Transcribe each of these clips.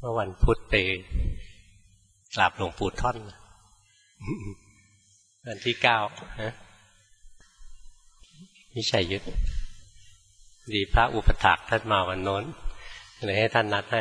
เมื่อวันพุธไปกราบหลวงปู่ท่อนวันที่9นะวิชัยยุทธดีพระอุปถากท่านมาวันโน้นเลยให้ท่านนัดให้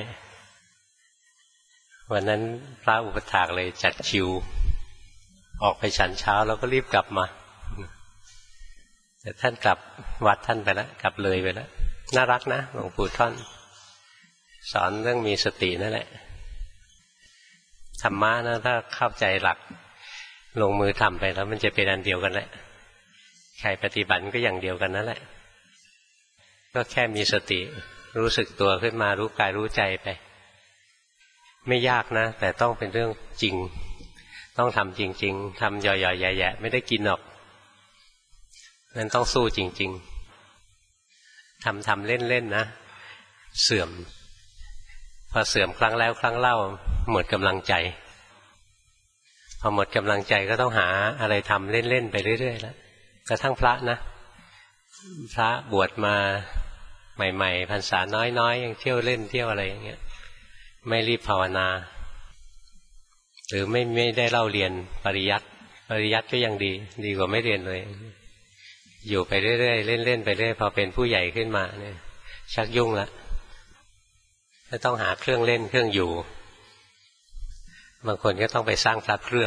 วันนั้นพระอุปถากเลยจัดคิวออกไปฉันเช้าแล้วก็รีบกลับมาแต่ท่านกลับวัดท่านไปแล้วกลับเลยไปแล้วน่ารักนะหลวงปู่ท่อนสอนเรื่องมีสตินั่นแหละธรรมะนะถ้าเข้าใจหลักลงมือทำไปแล้วมันจะเป็นอันเดียวกันแหละใครปฏิบัติก็อย่างเดียวกันนั่นแหละก็แค่มีสติรู้สึกตัวขึ้นมารู้กายรู้ใจไปไม่ยากนะแต่ต้องเป็นเรื่องจริงต้องทำจริงๆทำย่อยๆแย่ๆไม่ได้กินหรอกนั่นต้องสู้จริงๆทำเล่นๆนะเสื่อมพอเสื่อมครั้งแล้วครั้งเล่าหมดกำลังใจพอหมดกำลังใจก็ต้องหาอะไรทำเล่นๆไปเรื่อยๆแล้วกระทั่งพระนะพระบวชมาใหม่ๆพรรษาน้อยๆยังเที่ยวเล่นเที่ยวอะไรอย่างเงี้ยไม่รีบภาวนาหรือไม่ได้เล่าเรียนปริยัติก็ยังดีกว่าไม่เรียนเลยอยู่ไปเรื่อยๆเล่นๆไปเรื่อยพอเป็นผู้ใหญ่ขึ้นมาเนี่ยชักยุ่งละก็ต้องหาเครื่องเล่นเครื่องอยู่บางคนก็ต้องไปสร้างพระเครื่อง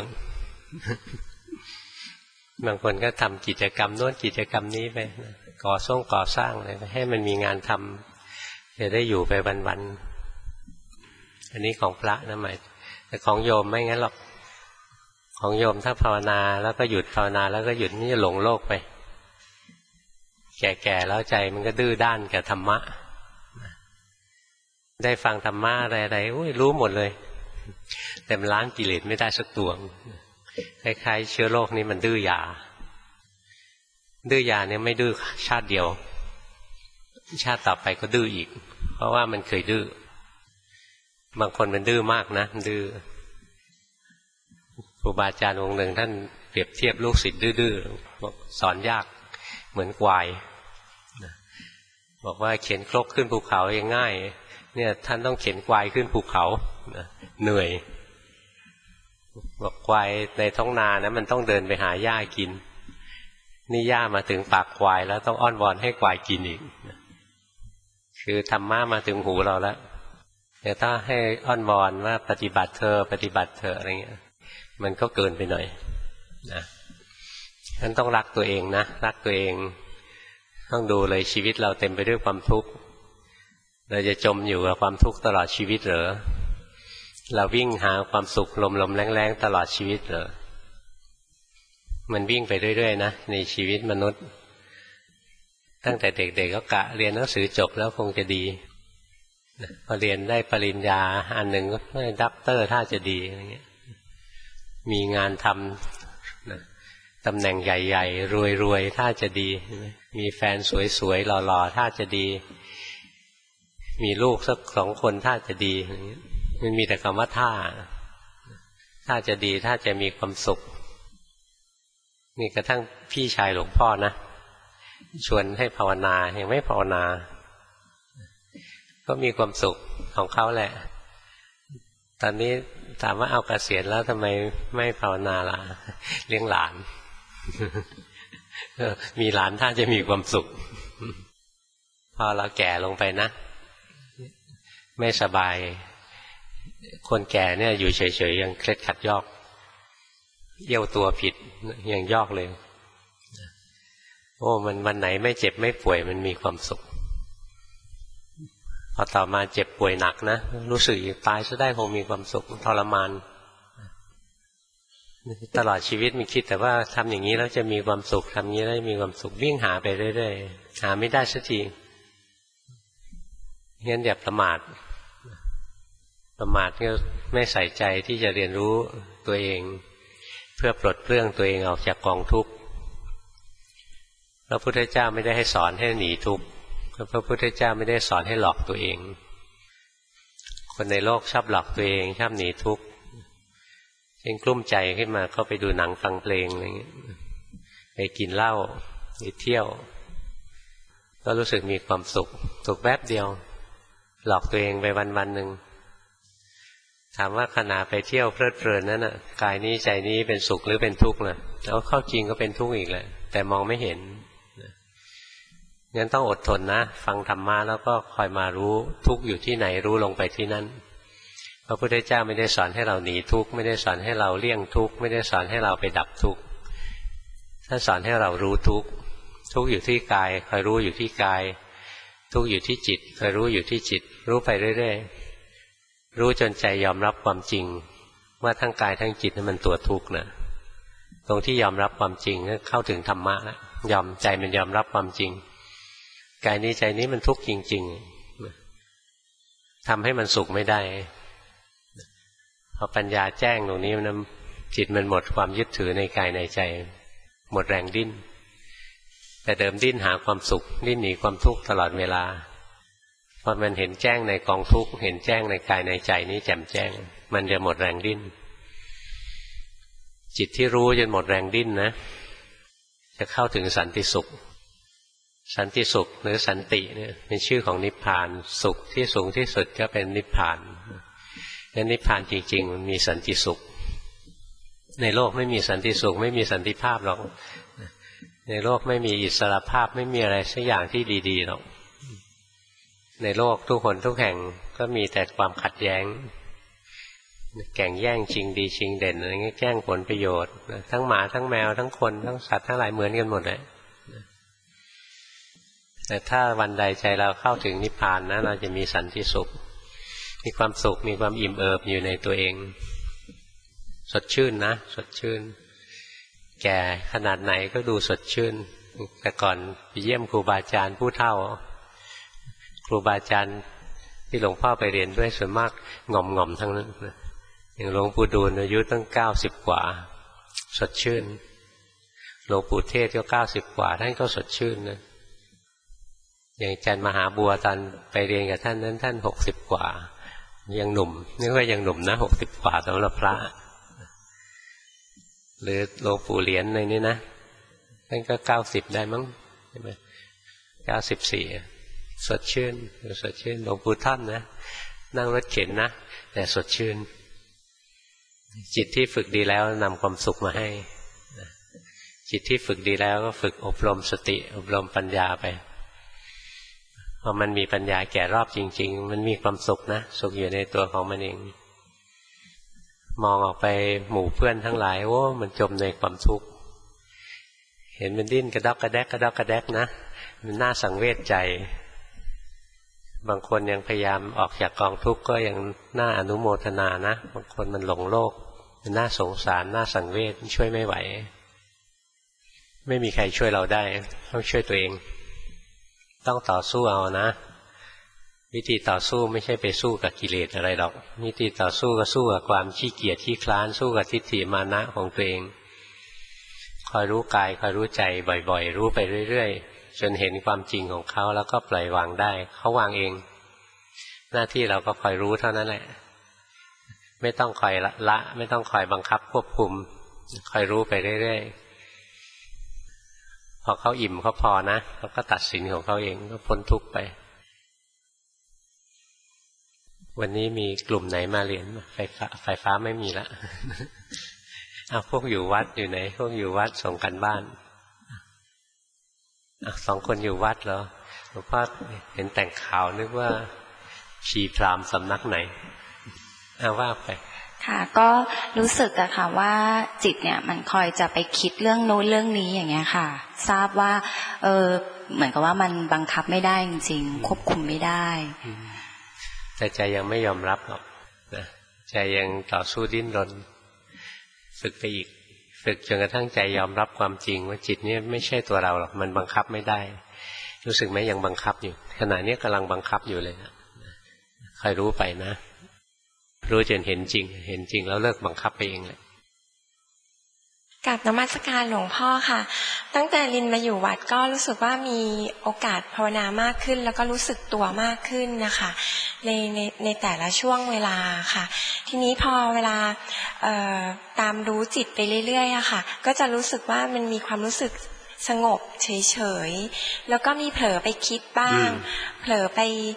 บางคนก็ทำกิจกรรมโน้นกิจกรรมนี้ไปก่อสร้างอะไรให้มันมีงานทำจะได้อยู่ไปวันๆอันนี้ของพระนะหมายแต่ของโยมไม่งั้นหรอกของโยมถ้าภาวนาแล้วก็หยุดภาวนาแล้วก็หยุดนี่จะหลงโลกไปแก่ๆแล้วใจมันก็ดื้อด้านกับธรรมะได้ฟังธรรมะอะไรๆรู้หมดเลยแต่มันล้างกิเลสไม่ได้สักตัวคล้ายๆเชื้อโรคนี้มันดื้อยาเนี่ยไม่ดื้อชาติเดียวชาติต่อไปก็ดื้ออีกเพราะว่ามันเคยดื้อบางคนมันดื้อมากนะดื้อครูบาอาจารย์องค์หนึ่งท่านเปรียบเทียบลูกศิษย์ดื้อๆบอกสอนยากเหมือนควายบอกว่าเข็นครกขึ้นภูเขายังง่ายเนี่ยท่านต้องเข็นควายขึ้นภูเขาเหนื่อยบอกควายในท้องนานะมันต้องเดินไปหาหญ้ากินนี่หญ้ามาถึงปากควายแล้วต้องอ้อนวอนให้ควายกินอีกคือธรรมะมาถึงหูเราแล้วแต่ถ้าให้อ้อนวอนว่าปฏิบัติเธออะไรเงี้ยมันก็เกินไปหน่อยนะฉะนั้นต้องรักตัวเองนะรักตัวเองต้องดูเลยชีวิตเราเต็มไปด้วยความทุกข์เราจะจมอยู่กับความทุกข์ตลอดชีวิตเหรอเราวิ่งหาความสุขลมๆแรงๆตลอดชีวิตเหรอมันวิ่งไปเรื่อยๆนะในชีวิตมนุษย์ตั้งแต่เด็กๆก็กะเรียนหนังสือจบแล้วคงจะดีพอเรียนได้ปริญญาอันหนึ่งก็ได้ด็อกเตอร์ถ้าจะดีอะไรเงี้ยมีงานทำตำแหน่งใหญ่ๆรวยๆถ้าจะดีมีแฟนสวยๆหล่อๆถ้าจะดีมีลูกสัก2 คนถ้าจะดีมันมีแต่คำว่าถ้าจะดีถ้าจะมีความสุขนี่กระทั่งพี่ชายหลวงพ่อนะชวนให้ภาวนายังไม่ภาวนาก็มีความสุขของเขาแหละตอนนี้ถามว่าเอาเกษียณแล้วทำไมไม่ภาวนาล่ะเลี้ยงหลานมีหลานถ้าจะมีความสุขพอเราแก่ลงไปนะไม่สบายคนแก่เนี่ยอยู่เฉยๆยังเคล็ดขัดยอกเยี่ยวตัวผิดยังยอกเลยโอ้มันวันไหนไม่เจ็บไม่ป่วยมันมีความสุขพอต่อมาเจ็บป่วยหนักนะรู้สึกตายซะได้คงมีความสุขทรมานตลอดชีวิตมันคิดแต่ว่าทำอย่างนี้แล้วจะมีความสุขทำอย่างนี้แล้วมีความสุขวิ่งหาไปเรื่อยๆหาไม่ได้สักทีงั้นอย่าประมาทก็ไม่ใส่ใจที่จะเรียนรู้ตัวเองเพื่อปลดเปลื้องตัวเองออกจากกองทุกข์พระพุทธเจ้าไม่ได้ให้สอนให้หนีทุกข์พระพุทธเจ้าไม่ได้สอนให้หลอกตัวเองคนในโลกชอบหลอกตัวเองชอบหนีทุกข์เช่นกลุ้มใจขึ้นมาก็ไปดูหนังฟังเพลงอะไรอย่างเงี้ยไปกินเหล้าไปเที่ยวก็รู้สึกมีความสุขแป๊บเดียวหลอกตัวเองไปวันๆหนึ่งถามว่าขณะไปเที่ยวเพลิดเพลินนั้นน่ะกายนี้ใจนี้เป็นสุขหรือเป็นทุกข์ล่ะแล้วเข้าจริงก็เป็นทุกข์อีกแหละแต่มองไม่เห็นงั้นต้องอดทนนะฟังธรรมะแล้วก็คอยมารู้ทุกข์อยู่ที่ไหนรู้ลงไปที่นั่นพระพุทธเจ้าไม่ได้สอนให้เราหนีทุกข์ไม่ได้สอนให้เราเลี่ยงทุกข์ไม่ได้สอนให้เราไปดับทุกข์ท่านสอนให้เรารู้ทุกข์ทุกข์อยู่ที่กายคอยรู้อยู่ที่กายทุกข์อยู่ที่จิตคอยรู้อยู่ที่จิตรู้ไปเรื่อยๆรู้จนใจยอมรับความจริงว่าทั้งกายทั้งจิตนั้นมันตัวทุกข์นะตรงที่ยอมรับความจริงก็เข้าถึงธรรมะแล้วยอมใจมันยอมรับความจริงกายนี้ใจนี้มันทุกข์จริงๆทำให้มันสุขไม่ได้พอปัญญาแจ้งตรงนี้มันจิตมันหมดความยึดถือในกายในใจหมดแรงดิ้นแต่เดิมดิ้นหาความสุขดิ้นหนีความทุกข์ตลอดเวลาพอมันเห็นแจ้งในกองทุกข์เห็นแจ้งในกายในใจนี้แจ่มแจ้งมันจะหมดแรงดิ้นจิตที่รู้จนหมดแรงดิ้นนะจะเข้าถึงสันติสุขสันติสุขหรือสันติเนี่ยเป็นชื่อของนิพพานสุขที่สูงที่สุดก็เป็นนิพพานและนิพพานจริงๆมันมีสันติสุขในโลกไม่มีสันติสุขไม่มีสันติภาพหรอกในโลกไม่มีอิสรภาพไม่มีอะไรสักอย่างที่ดีๆหรอกในโลกทุกคนทุกแห่งก็มีแต่ความขัดแย้งแข่งแย่งชิงดีชิงเด่นอะไรเงี้ยแย่งผลประโยชน์ทั้งหมาทั้งแมวทั้งคนทั้งสัตว์ทั้งหลายเหมือนกันหมดเลยแต่ถ้าวันใดใจเราเข้าถึงนิพพานนะเราจะมีสันติสุขมีความสุขมีความอิ่มเอิบอยู่ในตัวเองสดชื่นนะสดชื่นแก่ขนาดไหนก็ดูสดชื่นแต่ก่อนไปเยี่ยมครูบาอาจารย์ผู้เฒ่าครูบาอาจารย์ที่หลวงพ่อไปเรียนด้วยส่วนมากง่อมๆทั้งนั้นอย่างหลวงปู่ดูลอายุตั้ง90 กว่าสดชื่นหลวงปู่เทศก็90 กว่าท่านก็สดชื่นนะอย่างอาจารย์มหาบัวตอนไปเรียนกับท่านนั้นท่าน60 กว่ายังหนุ่มนึกว่ายังหนุ่มนะ60 กว่าสำหรับพระหรือหลวงปู่เหรียญในนี้นะท่านก็90ได้มั้งใช่ไหม94สดชื่นสดชื่นหลวงปู่ท่านนะนั่งรถเข็นนะแต่สดชื่นจิตที่ฝึกดีแล้วนำความสุขมาให้จิตที่ฝึกดีแล้วก็ฝึกอบรมสติอบรมปัญญาไปพอมันมีปัญญาแก่รอบจริงๆมันมีความสุขนะสุขอยู่ในตัวของมันเองมองออกไปหมู่เพื่อนทั้งหลายโอ้มันจมในความทุกข์เห็นมันดิ้นกระดอกกระแดกกระดอกกระแดกนะมันน่าสังเวชใจบางคนยังพยายามออกจากกองทุกข์ก็ยังน่าอนุโมทนานะบางคนมันหลงโลกมันน่าสงสารน่าสังเวชช่วยไม่ไหวไม่มีใครช่วยเราได้ต้องช่วยตัวเองต้องต่อสู้เอานะวิธีต่อสู้ไม่ใช่ไปสู้กับกิเลสอะไรหรอกวิธีต่อสู้ก็สู้กับความขี้เกียจขี้คลานสู้กับทิฏฐิมานะของตัวเองคอยรู้กายคอยรู้ใจบ่อยๆรู้ไปเรื่อยๆจนเห็นความจริงของเขาแล้วก็ปล่อยวางได้เขาวางเองหน้าที่เราก็คอยรู้เท่านั้นแหละไม่ต้องคอยละไม่ต้องคอยบังคับควบคุมคอยรู้ไปเรื่อยๆพอเขาอิ่มเขาพอนะเขาก็ตัดสินของเขาเองก็พ้นทุกข์ไปวันนี้มีกลุ่มไหนมาเรียนไฟฟ้าไม่มีละเอาพวกอยู่วัดอยู่ไหนพวกอยู่วัดส่งกันบ้าน2 คนอยู่วัดเหรอหลวงพ่อเห็นแต่งข่าวนึกว่าชีพราหมณ์สำนักไหนว่าไปค่ะก็รู้สึกอะค่ะว่าจิตเนี่ยมันคอยจะไปคิดเรื่องโน้นเรื่องนี้อย่างเงี้ยค่ะทราบว่าเหมือนกับว่ามันบังคับไม่ได้จริงๆควบคุมไม่ได้แต่ใจยังไม่ยอมรับหรอกนะใจยังต่อสู้ดิ้นรนฝึกไปอีกฝึกจนกระทั่งใจยอมรับความจริงว่าจิตนี้ไม่ใช่ตัวเราหรอกมันบังคับไม่ได้รู้สึกไหมยังบังคับอยู่ขณะนี้กำลังบังคับอยู่เลยนะคอยรู้ไปนะรู้จนเห็นจริงเห็นจริงแล้วเลิกบังคับไปเองแหละกราบนมัสการหลวงพ่อค่ะตั้งแต่ลินมาอยู่วัดก็รู้สึกว่ามีโอกาสภาวนามากขึ้นแล้วก็รู้สึกตัวมากขึ้นนะคะในแต่ละช่วงเวลาค่ะทีนี้พอเวลาตามรู้จิตไปเรื่อยๆอะค่ะก็จะรู้สึกว่ามันมีความรู้สึกสงบเฉยๆแล้วก็มีเผลอไปคิดบ้างเผลอไป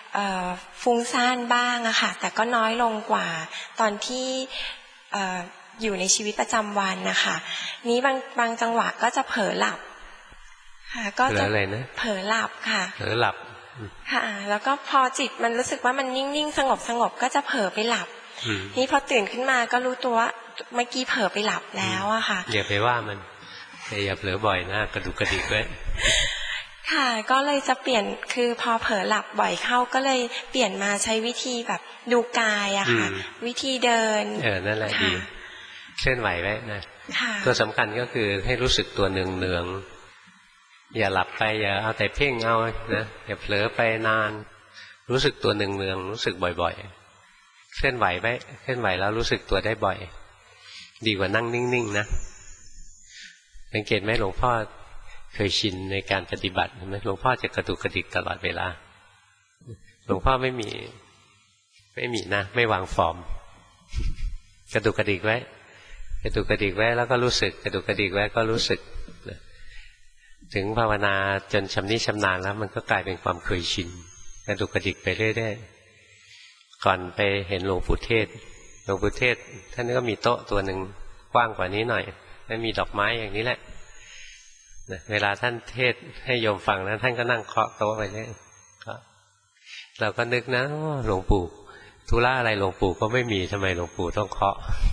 ฟุ้งซ่านบ้างอะค่ะแต่ก็น้อยลงกว่าตอนที่อยู่ในชีวิตประจำวันนะคะนี้บางจังหวะก็จะเผลอหลับค่ะก็จะเผลอหลับค่ะเผลอหลับค่ะแล้วก็พอจิตมันรู้สึกว่ามันนิ่งๆสงบก็จะเผลอไปหลับนี่พอตื่นขึ้นมาก็รู้ตัวว่าเมื่อกี้เผลอไปหลับแล้วอะค่ะอย่าไปว่ามันอย่าเผลอบ่อยนะกระดุกกระดิกไว้ค่ะก็เลยจะเปลี่ยนคือพอเผลอหลับบ่อยเข้าก็เลยเปลี่ยนมาใช้วิธีแบบดูกายอะค่ะวิธีเดินนั่นแหละดีเคลื่อนไหวไว้นะตัวสำคัญก็คือให้รู้สึกตัวเนืองๆอย่าหลับไปอย่าเอาแต่เพ่งเอานะอย่าเผลอไปนานรู้สึกตัวเนืองๆรู้สึกบ่อยๆเคลื่อนไหวไว้เคลื่อนไหวแล้วรู้สึกตัวได้บ่อยดีกว่านั่งนิ่งๆนะสังเกตไหมหลวงพ่อเคยชินในการปฏิบัติไหมหลวงพ่อจะกระตุกกระดิกตลอดเวลาหลวงพ่อไม่มีนะไม่วางฟอร์มกระตุกกระดิกไว้กระตุกกระดิกไว้แล้วก็รู้สึกกระตุกกระดิกไว้ก็รู้สึกถึงภาวนาจนชำนิชำนาญแล้วมันก็กลายเป็นความเคยชินกระตุกกระดิกไปเรื่อยๆก่อนไปเห็นหลวงปู่เทศท่านก็มีโต๊ะตัวหนึ่งกว้างกว่านี้หน่อยแล้วมีดอกไม้อย่างนี้แหละเวลาท่านเทศให้โยมฟังนะท่านก็นั่งเคาะโต๊ะไปเลยเราก็นึกนะหลวงปู่ธุระอะไรหลวงปู่ก็ไม่มีทำไมหลวงปู่ต้องเคาะ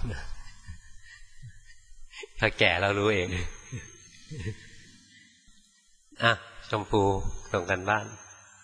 ถ้าแก่เรารู้เองชมพูส่งกันบ้าน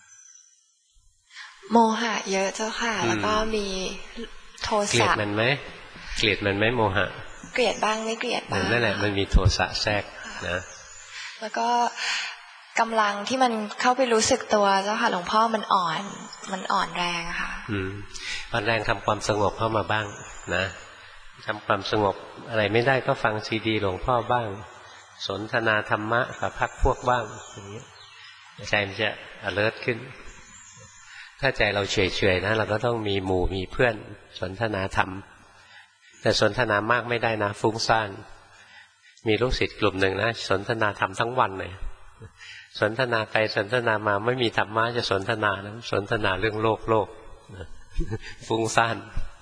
โมหะเยอะเจ้าค่ะแล้วก็มีโทสะเกลียดมันไหมโมหะเกลียดบ้างไม่เกลียดบ้างนั่นแหละมันมีโทสะแทรกนะแล้วก็กำลังที่มันเข้าไปรู้สึกตัวเจ้าค่ะหลวงพ่อมันอ่อนแรงค่ะอ่อนแรงทำความสงบเข้ามาบ้างนะทำความสงบอะไรไม่ได้ก็ฟังซีดีหลวงพ่อบ้างสนทนาธรรมะกับพรรคพวกบ้างอย่างนี้ใจมันจะ alert ขึ้นถ้าใจเราเฉยๆนะเราก็ต้องมีหมู่มีเพื่อนสนทนาธรรมแต่สนทนามากไม่ได้นะฟุ้งซ่านมีลูกศิษย์กลุ่มหนึ่งนะสนทนาธรรมทั้งวันเลยสนทนาไปสนทนามาไม่มีธรรมะจะสนทนานะสนทนาเรื่องโลกฟุ้งซ่าน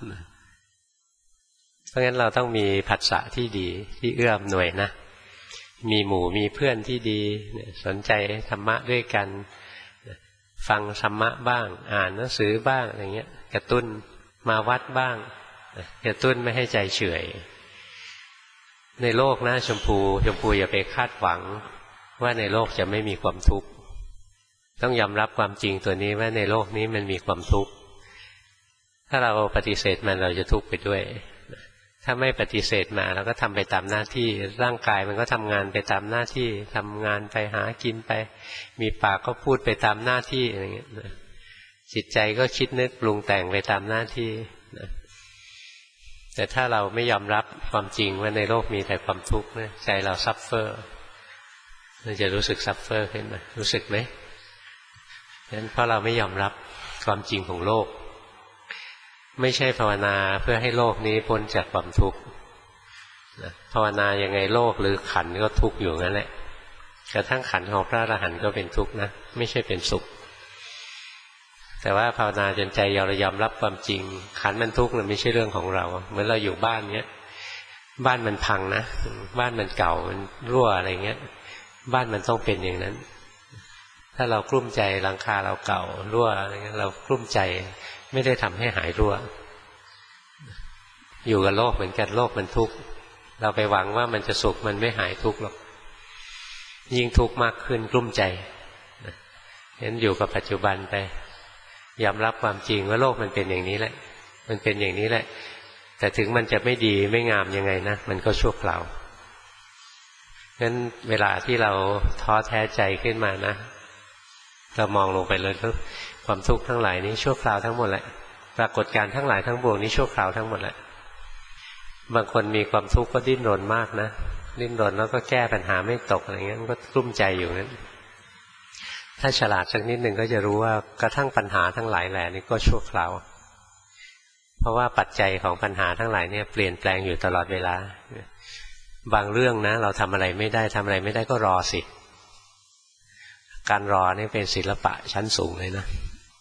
เพราะงั้นเราต้องมีผัสสะที่ดีที่เอื้ออำนวยนะมีหมู่มีเพื่อนที่ดีสนใจธรรมะด้วยกันฟังธรรมะบ้างอ่านหนังสือบ้างอะไรเงี้ยกระตุ้นมาวัดบ้างกระตุ้นไม่ให้ใจเฉยในโลกนะชมพูอย่าไปคาดหวังว่าในโลกจะไม่มีความทุกข์ต้องยอมรับความจริงตัวนี้ว่าในโลกนี้มันมีความทุกข์ถ้าเราปฏิเสธมันเราจะทุกข์ไปด้วยถ้าไม่ปฏิเสธมาเราก็ทำไปตามหน้าที่ร่างกายมันก็ทำงานไปตามหน้าที่ทำงานไปหากินไปมีปากก็พูดไปตามหน้าที่อะไรเงี้ยจิตใจก็คิดนึกปรุงแต่งไปตามหน้าที่แต่ถ้าเราไม่ยอมรับความจริงว่าในโลกมีแต่ความทุกข์นะใจเราซัฟเฟอร์เราจะรู้สึกซัฟเฟอร์ขึ้นมารู้สึกไหมนั้นเพราะเราไม่ยอมรับความจริงของโลกไม่ใช่ภาวนาเพื่อให้โลกนี้พ้นจากความทุกข์ภาวนายังไงโลกหรือขันธ์ก็ทุกข์อยู่นั่นแหละกระทั่งขันธ์ของพระอรหันต์ก็เป็นทุกข์นะไม่ใช่เป็นสุขแต่ว่าภาวนาจนใจเรายอมรับความจริงขันธ์มันทุกข์มันไม่ใช่เรื่องของเราเหมือนเราอยู่บ้านเนี้ยบ้านมันพังนะบ้านมันเก่ามันรั่วอะไรเงี้ยบ้านมันต้องเป็นอย่างนั้นถ้าเรากลุ้มใจหลังคาเราเก่ารั่วอะไรเงี้ยเรากลุ้มใจไม่ได้ทำให้หายรั่วอยู่กับโลกเหมือนกันโลกมันทุกข์เราไปหวังว่ามันจะสุขมันไม่หายทุกข์หรอกยิ่งทุกข์มากขึ้นกลุ้มใจเห็นอยู่กับปัจจุบันไปยอมรับความจริงว่าโลกมันเป็นอย่างนี้แหละมันเป็นอย่างนี้แหละแต่ถึงมันจะไม่ดีไม่งามยังไงนะมันก็ชั่วคราวงั้นเวลาที่เราท้อแท้ใจขึ้นมานะเรามองลงไปเลยความทุกข์ทั้งหลายนี้ชั่วคราวทั้งหมดแหละปรากฏการณ์ทั้งหลายทั้งปวงนี้ชั่วคราวทั้งหมดแหละบางคนมีความทุกข์ก็ดิ้นรนมากนะดิ้นรนแล้วก็แก้ปัญหาไม่ตกอะไรเงี้ยมันก็กลุ้มใจอยู่นั้นถ้าฉลาดสักนิดหนึ่งก็จะรู้ว่ากระทั่งปัญหาทั้งหลายแหล่นี้ก็ชั่วคราวเพราะว่าปัจจัยของปัญหาทั้งหลายเนี่ยเปลี่ยนแปลงอยู่ตลอดเวลาบางเรื่องนะเราทำอะไรไม่ได้ก็รอสิการรอนี่เป็นศิลปะชั้นสูงเลยนะ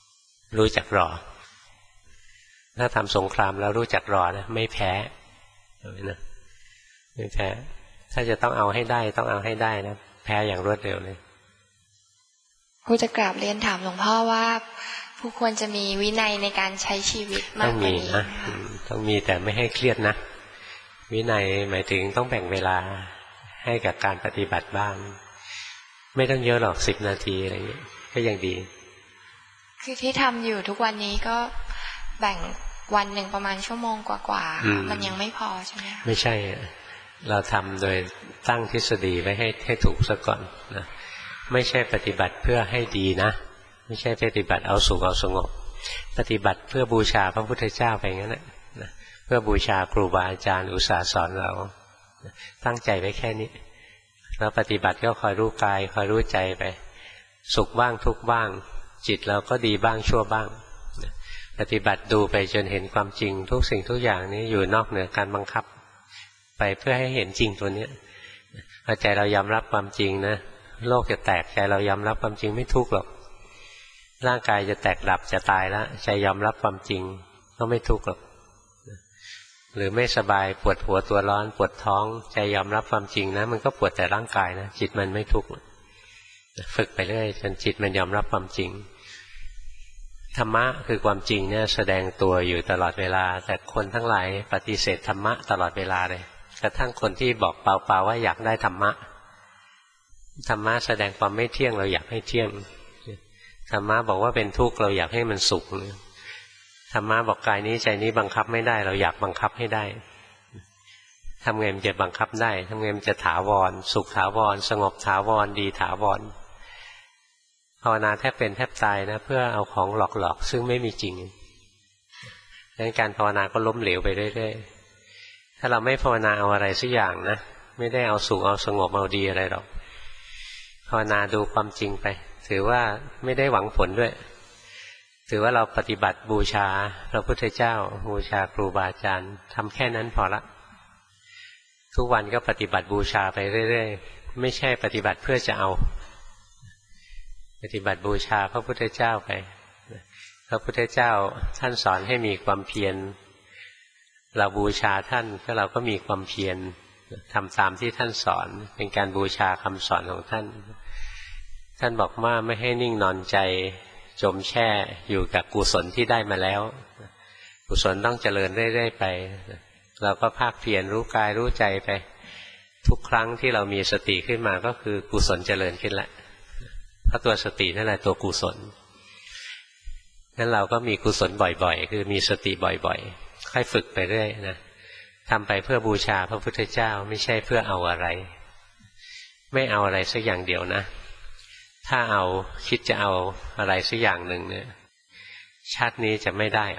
รู้จักรอถ้าทำสงครามแล้วรู้จักรอนะไม่แพ้นะไม่แพ้ถ้าจะต้องเอาให้ได้ต้องเอาให้ได้นะแพ้อย่างรวดเร็วเลยครูจะกราบเรียนถามหลวงพ่อว่าผู้ควรจะมีวินัยในการใช้ชีวิตมากกว่านี้นะต้องมีแต่ไม่ให้เครียดนะวินัยหมายถึงต้องแบ่งเวลาให้กับการปฏิบัติบ้างไม่ต้องเยอะหรอก10 นาทีอะไรอย่างเงี้ยก็ยังดีคือที่ทำอยู่ทุกวันนี้ก็แบ่งวันหนึ่งประมาณชั่วโมงกว่าๆมันยังไม่พอใช่ไหมไม่ใช่เราทำโดยตั้งทฤษฎีไว้ให้ถูกซะก่อนนะไม่ใช่ปฏิบัติเพื่อให้ดีนะไม่ใช่ปฏิบัติเอาสุขเอาสงบปฏิบัติเพื่อบูชาพระพุทธเจ้าไปงั้นแหละเพื่อบูชาครูบาอาจารย์อุตส่าห์สอนเราตั้งใจไว้แค่นี้แล้วปฏิบัติก็คอยรู้กายคอยรู้ใจไปสุขบ้างทุกข์บ้างจิตเราก็ดีบ้างชั่วบ้างปฏิบัติดูไปจนเห็นความจริงทุกสิ่งทุกอย่างนี้อยู่นอกเหนือการบังคับไปเพื่อให้เห็นจริงตัวนี้พอใจเรายอมรับความจริงนะโลกจะแตกใจเรายอมรับความจริงไม่ทุกข์หรอกร่างกายจะแตกดับจะตายแล้วใจยอมรับความจริงก็ไม่ทุกข์หรอกหรือไม่สบายปวดหัวตัวร้อนปวดท้องใจยอมรับความจริงนะมันก็ปวดแต่ร่างกายนะจิตมันไม่ทุกข์ฝึกไปเรื่อยจนจิตมันยอมรับความจริงธรรมะคือความจริงเนี่ยแสดงตัวอยู่ตลอดเวลาแต่คนทั้งหลายปฏิเสธธรรมะตลอดเวลาเลยกระทั่งคนที่บอกเปล่าๆว่าอยากได้ธรรมะธรรมะแสดงความไม่เที่ยงเราอยากให้เที่ยงธรรมะบอกว่าเป็นทุกข์เราอยากให้มันสุขธรรมะบอกกายนี้ใจนี้บังคับไม่ได้เราอยากบังคับให้ได้ทำไงมันจะบังคับได้ทำไงมันจะถาวรสุขถาวรสงบถาวรดีถาวรภาวนาแทบเป็นแทบตายนะเพื่อเอาของหลอกๆซึ่งไม่มีจริงดังนั้นการภาวนาก็ล้มเหลวไปเรื่อยๆถ้าเราไม่ภาวนาเอาอะไรสักอย่างนะไม่ได้เอาสุขเอาสงบเอาดีอะไรหรอกภาวนาดูความจริงไปถือว่าไม่ได้หวังผลด้วยถือว่าเราปฏิบัติบูชาพระพุทธเจ้าบูชาครูบาอาจารย์ทำแค่นั้นพอละทุกวันก็ปฏิบัติบูชาไปเรื่อยๆไม่ใช่ปฏิบัติเพื่อจะเอาปฏิบัติบูชาพระพุทธเจ้าไปพระพุทธเจ้าท่านสอนให้มีความเพียรเราบูชาท่านก็เราก็มีความเพียรทำตามที่ท่านสอนเป็นการบูชาคำสอนของท่านท่านบอกว่าไม่ให้นิ่งนอนใจจมแช่อยู่กับกุศลที่ได้มาแล้วกุศลต้องเจริญเรื่อยๆไปเราก็ภาคเพียรรู้กายรู้ใจไปทุกครั้งที่เรามีสติขึ้นมาก็คือกุศลเจริญขึ้นแล้วเพราะตัวสตินั่นแหละตัวกุศลงั้นเราก็มีกุศลบ่อยๆคือมีสติบ่อยๆค่อยฝึกไปเรื่อยนะทำไปเพื่อบูชาพระพุทธเจ้าไม่ใช่เพื่อเอาอะไรไม่เอาอะไรสักอย่างเดียวนะถ้าเอาคิดจะเอาอะไรสักอย่างหนึ่งเนี่ยชาตินี้จะไม่ได้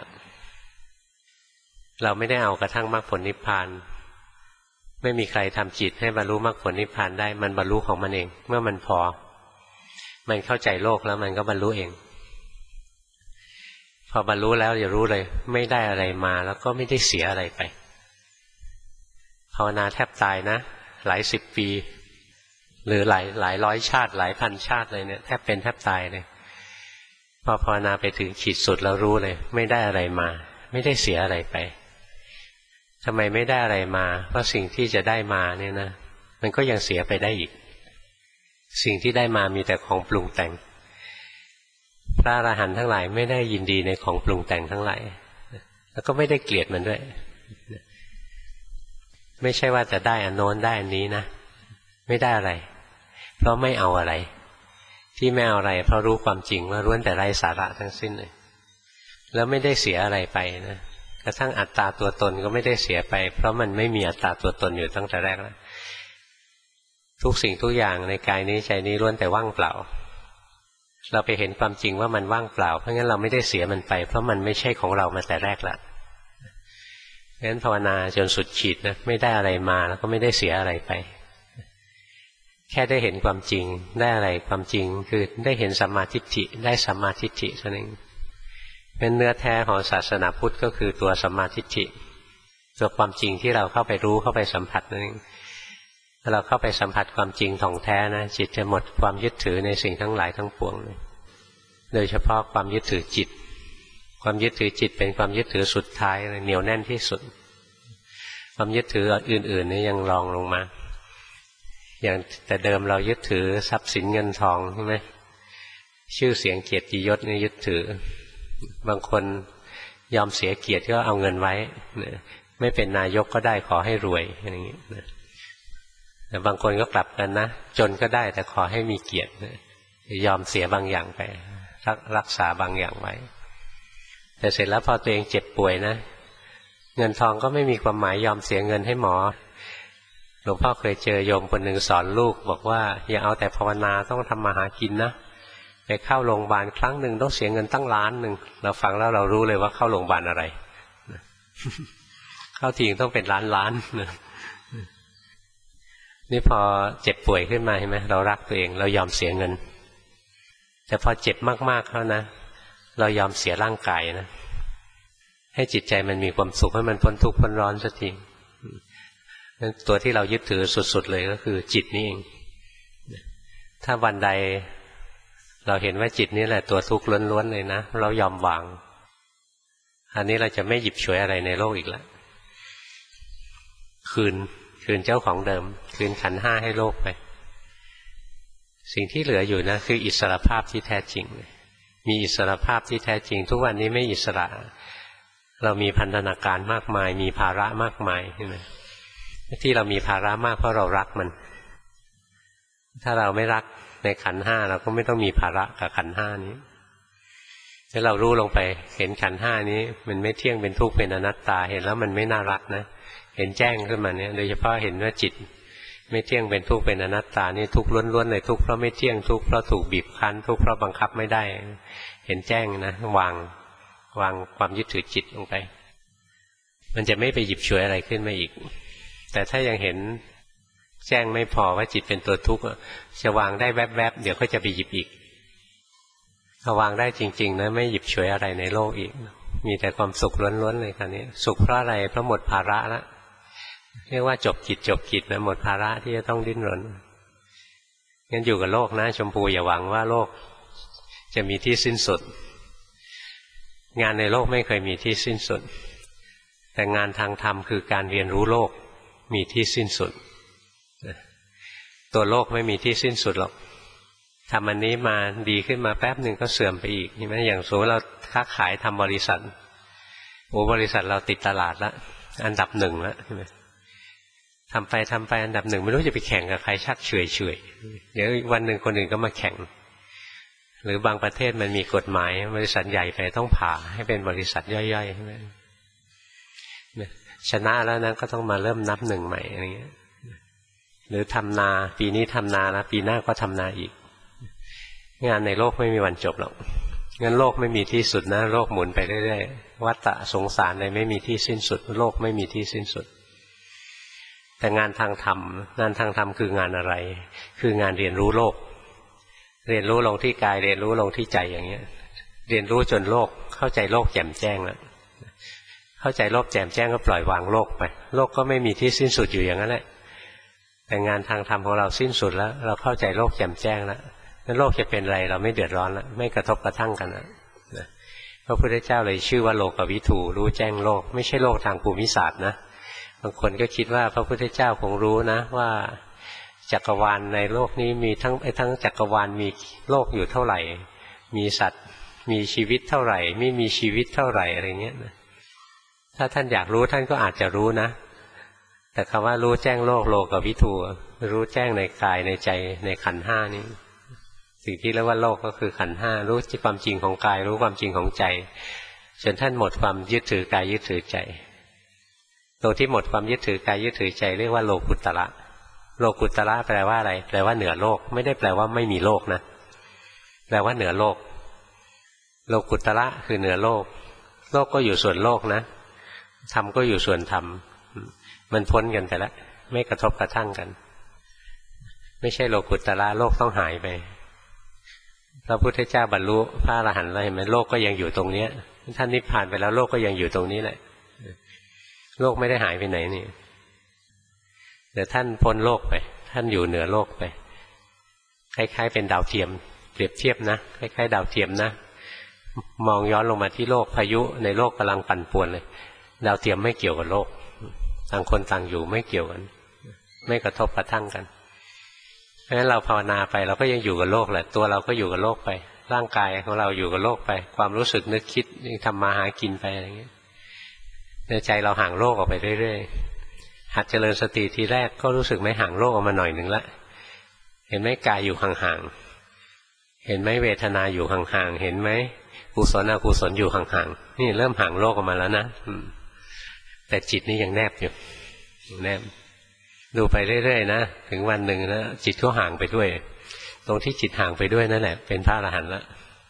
เราไม่ได้เอากระทั่งมรรคผลนิพพานไม่มีใครทำจิตให้บรรลุมรรคผลนิพพานได้มันบรรลุของมันเองเมื่อมันพอมันเข้าใจโลกแล้วมันก็บรรลุเองพอบรรลุแล้วอย่ารู้เลยไม่ได้อะไรมาแล้วก็ไม่ได้เสียอะไรไปภาวนาแทบตายนะหลาย10 ปีหรือหลายร้อยชาติหลายพันชาติเลยเนี่ยแทบเป็นแทบตายเลยพอภาวนาไปถึงขีดสุดแล้วรู้เลยไม่ได้อะไรมาไม่ได้เสียอะไรไปทำไมไม่ได้อะไรมาเพราะสิ่งที่จะได้มาเนี่ยนะมันก็ยังเสียไปได้อีกสิ่งที่ได้มามีแต่ของปรุงแต่งพระอรหันต์ทั้งหลายไม่ได้ยินดีในของปรุงแต่งทั้งหลายแล้วก็ไม่ได้เกลียดมันด้วยไม่ใช่ว่าจะได้อันโน้นได้อันนี้นะไม่ได้อะไรเพราะไม่เอาอะไรที่ไม่เอาอะไรเพราะรู้ความจริงว่าล้วนแต่ไร้สาระทั้งสิ้นเลยแล้วไม่ได้เสียอะไรไปนะกระทั่งอัตตาตัวตนก็ไม่ได้เสียไปเพราะมันไม่มีอัตตาตัวตนอยู่ตั้งแต่แรกแล้วทุกสิ่งทุกอย่างในกายนี้ใจนี้ล้วนแต่ว่างเปล่าเราไปเห็นความจริงว่ามันว่างเปล่าเพราะงั้นเราไม่ได้เสียมันไปเพราะมันไม่ใช่ของเรามาแต่แรกละงั้นภาวนาจนสุดขีดนะไม่ได้อะไรมาแล้วก็ไม่ได้เสียอะไรไปแค่ได้เห็นความจริงได้อะไรความจริงคือได้เห็นสัมมาทิฏฐิได้สัมมาทิฏฐิเท่านั้นเป็นเนื้อแท้ของศาสนาพุทธก็คือตัวสัมมาทิฏฐิตัวความจริงที่เราเข้าไปรู้เข้าไปสัมผัสนั่นเองถ้าเราเข้าไปสัมผัสความจริงท่องแท้นะจิตจะหมดความยึดถือในสิ่งทั้งหลายทั้งปวงโดยเฉพาะความยึดถือจิตความยึดถือจิตเป็นความยึดถือสุดท้ายเหนียวแน่นที่สุดความยึดถืออื่นๆนี่ยังรองลงมาอย่างแต่เดิมเรายึดถือทรัพย์สินเงินทองใช่ไหมชื่อเสียงเกียรติยศนี่ยึดถือบางคนยอมเสียเกียรติก็เอาเงินไว้ไม่เป็นนายกก็ได้ขอให้รวยอย่างนี้แต่บางคนก็กลับกันนะจนก็ได้แต่ขอให้มีเกียรติยอมเสียบางอย่างไปรักษาบางอย่างไว้แต่เสร็จแล้วพอตัวเองเจ็บป่วยนะเงินทองก็ไม่มีความหมายยอมเสียเงินให้หมอหลวงพ่อเคยเจอโยมคนหนึ่งสอนลูกบอกว่าอย่าเอาแต่ภาวนาต้องทำมาหากินนะไปเข้าโรงพยาบาลครั้งหนึ่งต้องเสียเงินตั้งล้านหนึ่งเราฟังแล้วเรารู้เลยว่าเข้าโรงพยาบาลอะไรเข้าทีต้องเป็นล้านนี่พอเจ็บป่วยขึ้นมาเห็นไหมเรารักตัวเองเรายอมเสียเงินแต่พอเจ็บมากๆแล้วนะเรายอมเสียร่างกายนะให้จิตใจมันมีความสุขให้มันพ้นทุกข์พ้นร้อนสักทีตัวที่เรายึดถือสุดๆเลยก็คือจิตนี่เองถ้าวันใดเราเห็นว่าจิตนี่แหละตัวทุกข์ล้วนๆเลยนะเรายอมวางอันนี้เราจะไม่หยิบฉวยอะไรในโลกอีกแล้วคืนเจ้าของเดิมคืนขันธ์ห้าให้โลกไปสิ่งที่เหลืออยู่นะคืออิสรภาพที่แท้จริงมีอิสรภาพที่แท้จริงทุกวันนี้ไม่อิสระเรามีพันธนาการมากมายมีภาระมากมายใช่ไหมที่เรามีภาระมากเพราะเรารักมันถ้าเราไม่รักในขันธ์ห้าเราก็ไม่ต้องมีภาระกับขันธ์ห้านี้ถ้าเรารู้ลงไปเห็นขันธ์ห้านี้มันไม่เที่ยงเป็นทุกข์เป็นอนัตตาเห็นแล้วมันไม่น่ารักนะเห็นแจ้งขึ้นมาเนี่ยโดยเฉพาะเห็นว่าจิตไม่เที่ยงเป็นทุกข์เป็นอนัตตานี่ทุกข์ล้วนๆเลยทุกข์เพราะไม่เที่ยงทุกข์เพราะถูกบีบคั้นทุกข์เพราะบังคับไม่ได้เห็นแจ้งนะวางความยึดถือจิตลงไปมันจะไม่ไปหยิบฉวยอะไรขึ้นมาอีกแต่ถ้ายังเห็นแจ้งไม่พอว่าจิตเป็นตัวทุกข์จะวางได้แวบๆเดี๋ยวก็จะไปหยิบอีกถ้าวางได้จริงๆนะไม่หยิบฉวยอะไรในโลกอีกมีแต่ความสุขล้วนๆเลยคราวนี้สุขเพราะอะไรเพราะหมดภาระแล้วเรียกว่าจบกิจนะหมดภาระที่จะต้องดิ้นรนงั้นอยู่กับโลกนะชมพูอย่าหวังว่าโลกจะมีที่สิ้นสุดงานในโลกไม่เคยมีที่สิ้นสุดแต่งานทางธรรมคือการเรียนรู้โลกมีที่สิ้นสุดตัวโลกไม่มีที่สิ้นสุดหรอกทำอันนี้มาดีขึ้นมาแป๊บหนึ่งก็เสื่อมไปอีกใช่ไหมอย่างสมมติเราค้าขายทำบริษัทบริษัทเราติดตลาดละอันดับหนึ่งแล้วใช่ไหมทำไปอันดับหนึ่งไม่รู้จะไปแข่งกับใครชักเฉยเดี๋ยววันหนึ่งคนอื่นก็มาแข่งหรือบางประเทศมันมีกฎหมายบริษัทใหญ่ไปต้องผ่าให้เป็นบริษัทย่อยๆใช่ไหมชนะแล้วนั้นก็ต้องมาเริ่มนับหนึ่งใหม่อะไรเงี้ยหรือทำนาปีนี้ทำนาแล้วปีหน้าก็ทำนาอีกงานในโลกไม่มีวันจบหรอกงั้นโลกไม่มีที่สุดนะโลกหมุนไปเรื่อยๆวัฏฏะสงสารเลยไม่มีที่สิ้นสุดโลกไม่มีที่สิ้นสุดแต่งานทางธรรมคืองานอะไรคืองานเรียนรู้โลกเรียนรู้ลงที่กายเรียนรู้ลงที่ใจอย่างเงี้ยเรียนรู้จนโลกเข้าใจโลกแจ่มแจ้งแล้วเข้าใจโลกแจ่มแจ้งก็ปล่อยวางโลกไปโลกก็ไม่มีที่สิ้นสุดอยู่อย่างนั้นแหละแต่งานทางธรรมของเราสิ้นสุดแล้วเราเข้าใจโลกแจ่มแจ้งแล้วนั้นโลกจะเป็นอะไรเราไม่เดือดร้อนแล้วไม่กระทบกระทั่งกันนะพระพุทธเจ้าเลยชื่อว่าโลกวิถูรู้แจ้งโลกไม่ใช่โลกทางภูมิศาสตร์นะบางคนก็คิดว่าพระพุทธเจ้าคงรู้นะว่าจักรวาลในโลกนี้มีทั้งจักรวาลมีโลกอยู่เท่าไหร่มีสัตว์มีชีวิตเท่าไหร่ไม่มีชีวิตเท่าไหร่อะไรเงี้ยนะถ้าท่านอยากรู้ท่านก็อาจจะรู้นะแต่คำว่ารู้แจ้งโลกโลกวิถูรู้แจ้งในกายในใจในขันธ์ห้านี้สิ่งที่เรียกว่าโลกก็คือขันธ์ห้ารู้ความจริงของกายรู้ความจริงของใจจนท่านหมดความยึดถือกายยึดถือใจตัวที่หมดความยึดถือกายยึดถือใจเรียกว่าโลกุตตระโลกุตตระแปลว่าอะไรแปลว่าเหนือโลกไม่ได้แปลว่าไม่มีโลกนะแปลว่าเหนือโลกโลกุตตระคือเหนือโลกโลกก็อยู่ส่วนโลกนะธรรมก็อยู่ส่วนธรรมมันพ้นกันไปแล้วไม่กระทบกระทั่งกันไม่ใช่โลกุตตระโลกต้องหายไปพระพุทธเจ้าบรรลุพระอรหันต์แล้วเห็นไหมโลกก็ยังอยู่ตรงนี้ท่านนิพพานไปแล้วโลกก็ยังอยู่ตรงนี้แหละโลกไม่ได้หายไปไหนนี่แต่ท่านพ้นโลกไปท่านอยู่เหนือโลกไปคล้ายๆเป็นดาวเทียมเปรียบเทียบนะคล้ายๆดาวเทียมนะมองย้อนลงมาที่โลกพายุในโลกกำลังปั่นป่วนเลยดาวเทียมไม่เกี่ยวกับโลกต่างคนต่างอยู่ไม่เกี่ยวกันไม่กระทบกระทั่งกันเพราะฉะนั้นเราภาวนาไปเราก็ยังอยู่กับโลกแหละตัวเราก็อยู่กับโลกไปร่างกายของเราอยู่กับโลกไปความรู้สึกนึกคิดทำมาหากินไปอะไรอย่างเงี้ยในใจเราห่างโลกออกไปเรื่อยๆหัดเจริญสติทีแรกก็รู้สึกไม่ห่างโลกออกมาหน่อยหนึ่งละเห็นไหมกายอยู่ห่างๆเห็นไหมเวทนาอยู่ห่างๆเห็นไหมกุศลอกุศลอยู่ห่างๆนี่เริ่มห่างโลกออกมาแล้วนะแต่จิตนี่ยังแนบอยู่แนบดูไปเรื่อยๆนะถึงวันหนึ่งนะจิตก็ห่างไปด้วยตรงที่จิตห่างไปด้วยนั่นแหละเป็นพระอรหันต์ละ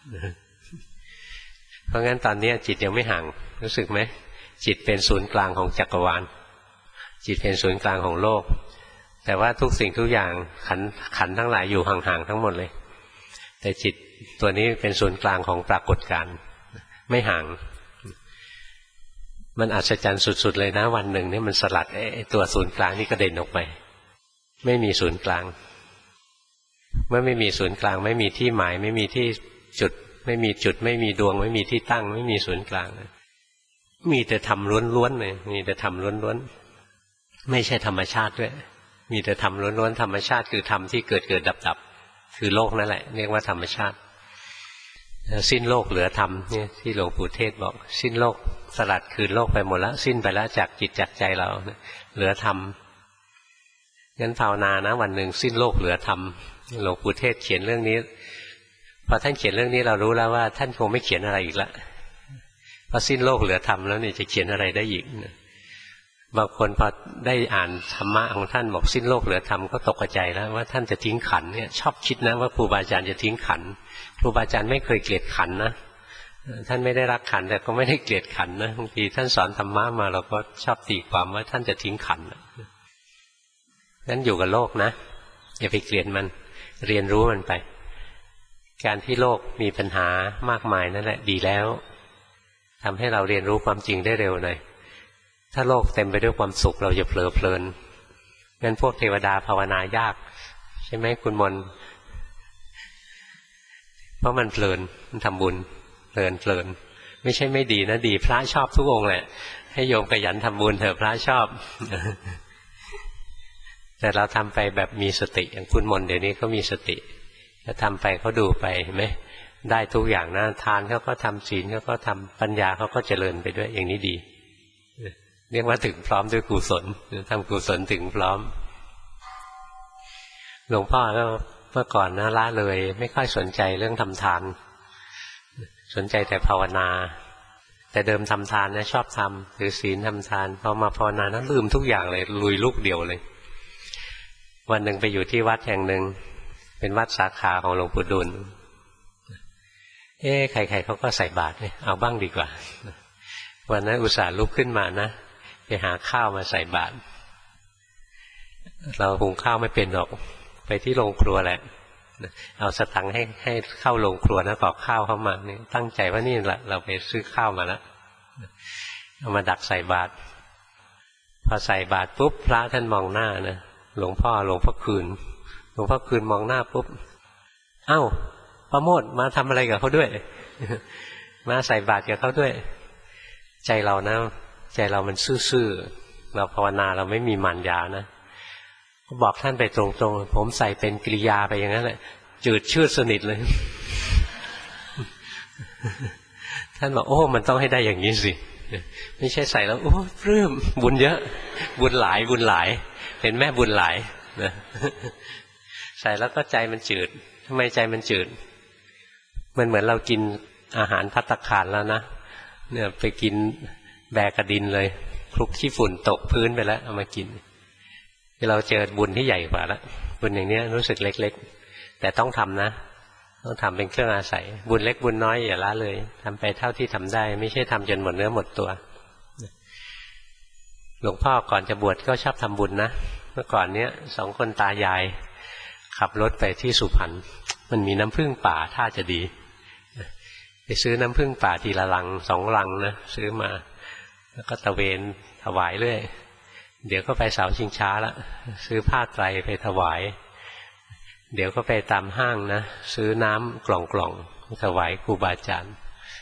เพราะงั้นตอนนี้จิตยังไม่ห่างรู้สึกไหมจิตเป็นศูนย์กลางของจักรวาลจิตเป็นศูนย์กลางของโลกแต่ว่าทุกสิ่งทุกอย่างขันธ์ทั้งหลายอยู่ห่างๆทั้งหมดเลยแต่จิตตัวนี้เป็นศูนย์กลางของปรากฏการณ์ไม่ห่างมันอัศจรรย์สุดๆเลยนะวันหนึ่งนี่มันสลัดตัวศูนย์กลางนี่กระเด็นออกไปไม่มีศูนย์กลางเมื่อไม่มีศูนย์กลางไม่มีที่หมายไม่มีที่จุดไม่มีจุดไม่มีดวงไม่มีที่ตั้งไม่มีศูนย์กลางมีแต่ธรรมล้วนๆเลยมีแต่ธรรมล้วนๆไม่ใช่ธรรมชาติด้วยมีแต่ธรรมล้วนๆธรรมชาติคือธรรมที่เกิดเกิดดับๆคือโลกนั่นแหละเรียกว่าธรรมชาติสิ้นโลกเหลือธรรมเนี่ยที่หลวงปู่เทศบอกสิ้นโลกสลัดคืนโลกไปหมดแล้วสิ้นไปแล้วจากจิตจากใจเราเหลือธรรมงั้นภาวนานะวันหนึ่งสิ้นโลกเหลือธรรมหลวงปู่เทศเขียนเรื่องนี้พอท่านเขียนเรื่องนี้เรารู้แล้วว่าท่านคงไม่เขียนอะไรอีกละพอสิ้นโลกเหลือธรรมแล้วเนี่ยจะเขียนอะไรได้อีกบางคนพอได้อ่านธรรมะของท่านบอกสิ้นโลกเหลือธรรมก็ตกใจแล้วว่าท่านจะทิ้งขันเนี่ยชอบคิดนะว่าครูบาอาจารย์จะทิ้งขันครูบาอาจารย์ไม่เคยเกลียดขันนะท่านไม่ได้รักขันแต่ก็ไม่ได้เกลียดขันนะบางทีท่านสอนธรรมะมาเราก็ชอบตีความว่าท่านจะทิ้งขันงั้นอยู่กับโลกนะอย่าไปเกลียดมันเรียนรู้มันไปการที่โลกมีปัญหามากมายนั่นแหละดีแล้วทำให้เราเรียนรู้ความจริงได้เร็วหน่อยถ้าโลกเต็มไปด้วยความสุขเราจะเผลอเพลินงั้นพวกเทวดาภาวนายากใช่ไหมคุณมนเพราะมันเพลินมันทำบุญเพลินไม่ใช่ไม่ดีนะดีพระชอบทุกองค์แหละให้โยมขยันทำบุญเถอะพระชอบ แต่เราทำไปแบบมีสติอย่างคุณมนเดี๋ยวนี้เขามีสติถ้าทำไปเขาดูไปเห็นไหมได้ทุกอย่างนะทานเขาก็ทำศีลเขาก็ทำปัญญาเขาก็เจริญไปด้วยอย่างนี้ดีเรียกว่าถึงพร้อมด้วยกุศลทำกุศลถึงพร้อมหลวงพ่อก็เมื่อก่อนนะละเลยไม่ค่อยสนใจเรื่องทำทานสนใจแต่ภาวนาแต่เดิมทำทานนะชอบทำถือศีลทำทานพอมาภาวนานะลืมทุกอย่างเลยลุยลูกเดียวเลยวันหนึ่งไปอยู่ที่วัดแห่งหนึ่งเป็นวัดสาขาของหลวงปู่ดุลใครๆเขาก็ใส่บาตรเนี่ยเอาบ้างดีกว่าวันนั้นอุตส่าห์ลุกขึ้นมานะไปหาข้าวมาใส่บาตรเราหุงข้าวไม่เป็นหรอกไปที่โรงครัวแหละเอาสตังค์ให้เข้าโรงครัวนะขอข้าวเข้ามานี่ตั้งใจว่านี่แหละเราไปซื้อข้าวมาแล้วเอามาดักใส่บาตรพอใส่บาตรปุ๊บพระท่านมองหน้านะหลวงพ่อคืนมองหน้าปุ๊บเอ้าประโมทมาทำอะไรกับเขาด้วย มาใส่บาตรกับเขาด้วยใจเรานะใจเรามันซื่อๆเราภาวนาเราไม่มีมารยานะบอกท่านไปตรงๆผมใส่เป็นกิริยาไปอย่างนั้นแหละจืดชืดสนิทเลย ท่านบอกโอ้มันต้องให้ได้อย่างนี้สิไม่ใช่ใส่แล้วโอ้ปลื้มบุญเยอะบุญหลายเป็นแม่บุญหลายนะใส่แล้วก็ใจมันจืดทำไมใจมันจืดมันเหมือนเรากินอาหารภัตตาคารแล้วนะเนี่ยไปกินแบกระดินเลยคลุกขี้ฝุ่นตกพื้นไปแล้วเอามากินเราเจอบุญที่ใหญ่กว่าแล้วบุญอย่างนี้รู้สึกเล็กๆแต่ต้องทำนะต้องทำเป็นเครื่องอาศัยบุญเล็กบุญน้อยอย่าละเลยทำไปเท่าที่ทำได้ไม่ใช่ทำจนหมดเนื้อหมดตัวหลวงพ่อก่อนจะบวชก็ชอบทำบุญนะเมื่อก่อนเนี้ย2 คนตายายขับรถไปที่สุพรรณมันมีน้ำผึ้งป่าท่าจะดีไปซื้อน้ำผึ้งป่าทีละลัง2 ลังนะซื้อมาแล้วก็ตะเวนถวายเรื่อยเดี๋ยวก็ไปเสาชิงช้าละซื้อผ้าไตรไปถวายเดี๋ยวก็ไปตามห้างนะซื้อน้ำกล่องถวายครูบาอาจารย์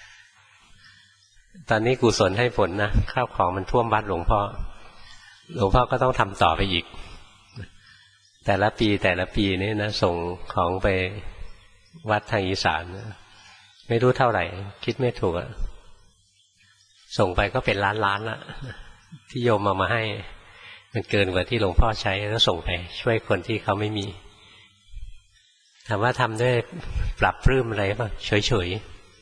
ตอนนี้กุศลให้ผลนะข้าวของมันท่วมวัดหลวงพ่อก็ต้องทำต่อไปอีกแต่ละปีนี่นะส่งของไปวัดทางอีสานไม่รู้เท่าไหร่คิดไม่ถูกอะส่งไปก็เป็นล้านละที่โยมเอามาให้มันเกินกว่าที่หลวงพ่อใช้ก็ส่งไปช่วยคนที่เขาไม่มีถามว่าทำด้วยปรับปลื้มอะไรป่ะเฉย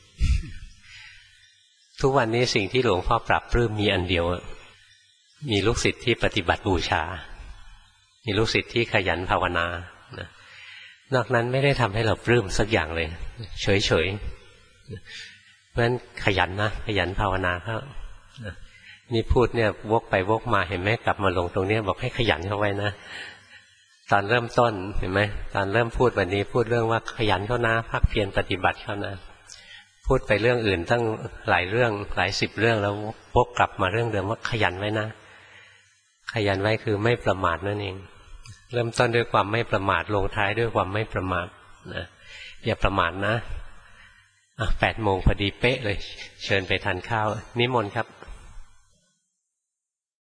ๆทุกวันนี้สิ่งที่หลวงพ่อปรับปลื้มมีอันเดียวมีลูกศิษย์ที่ปฏิบัติบูชามีลูกศิษย์ที่ขยันภาวนานอกนั้นไม่ได้ทำให้เราปลื้มสักอย่างเลยเฉยๆเพราะฉะนั้นขยันนะขยันภาวนาครับนี่พูดเนี่ยวกไปวกมาเห็นไหมกลับมาลงตรงนี้บอกให้ขยันเข้าไว้นะตอนเริ่มต้นเห็นไหมตอนเริ่มพูดวันนี้พูดเรื่องว่าขยันเข้านะภาคเพียรปฏิบัติเข้านะพูดไปเรื่องอื่นตั้งหลายเรื่องหลาย10เรื่องแล้ววกกลับมาเรื่องเดิมว่าขยันไว้นะขยันไว้คือไม่ประมาทนั่นเองเริ่มต้นด้วยความไม่ประมาทลงท้ายด้วยความไม่ประมาทนะอย่าประมาทนะ8 โมงพอดีเป๊ะเลยเชิญไปทานข้าวนิมนต์ครับ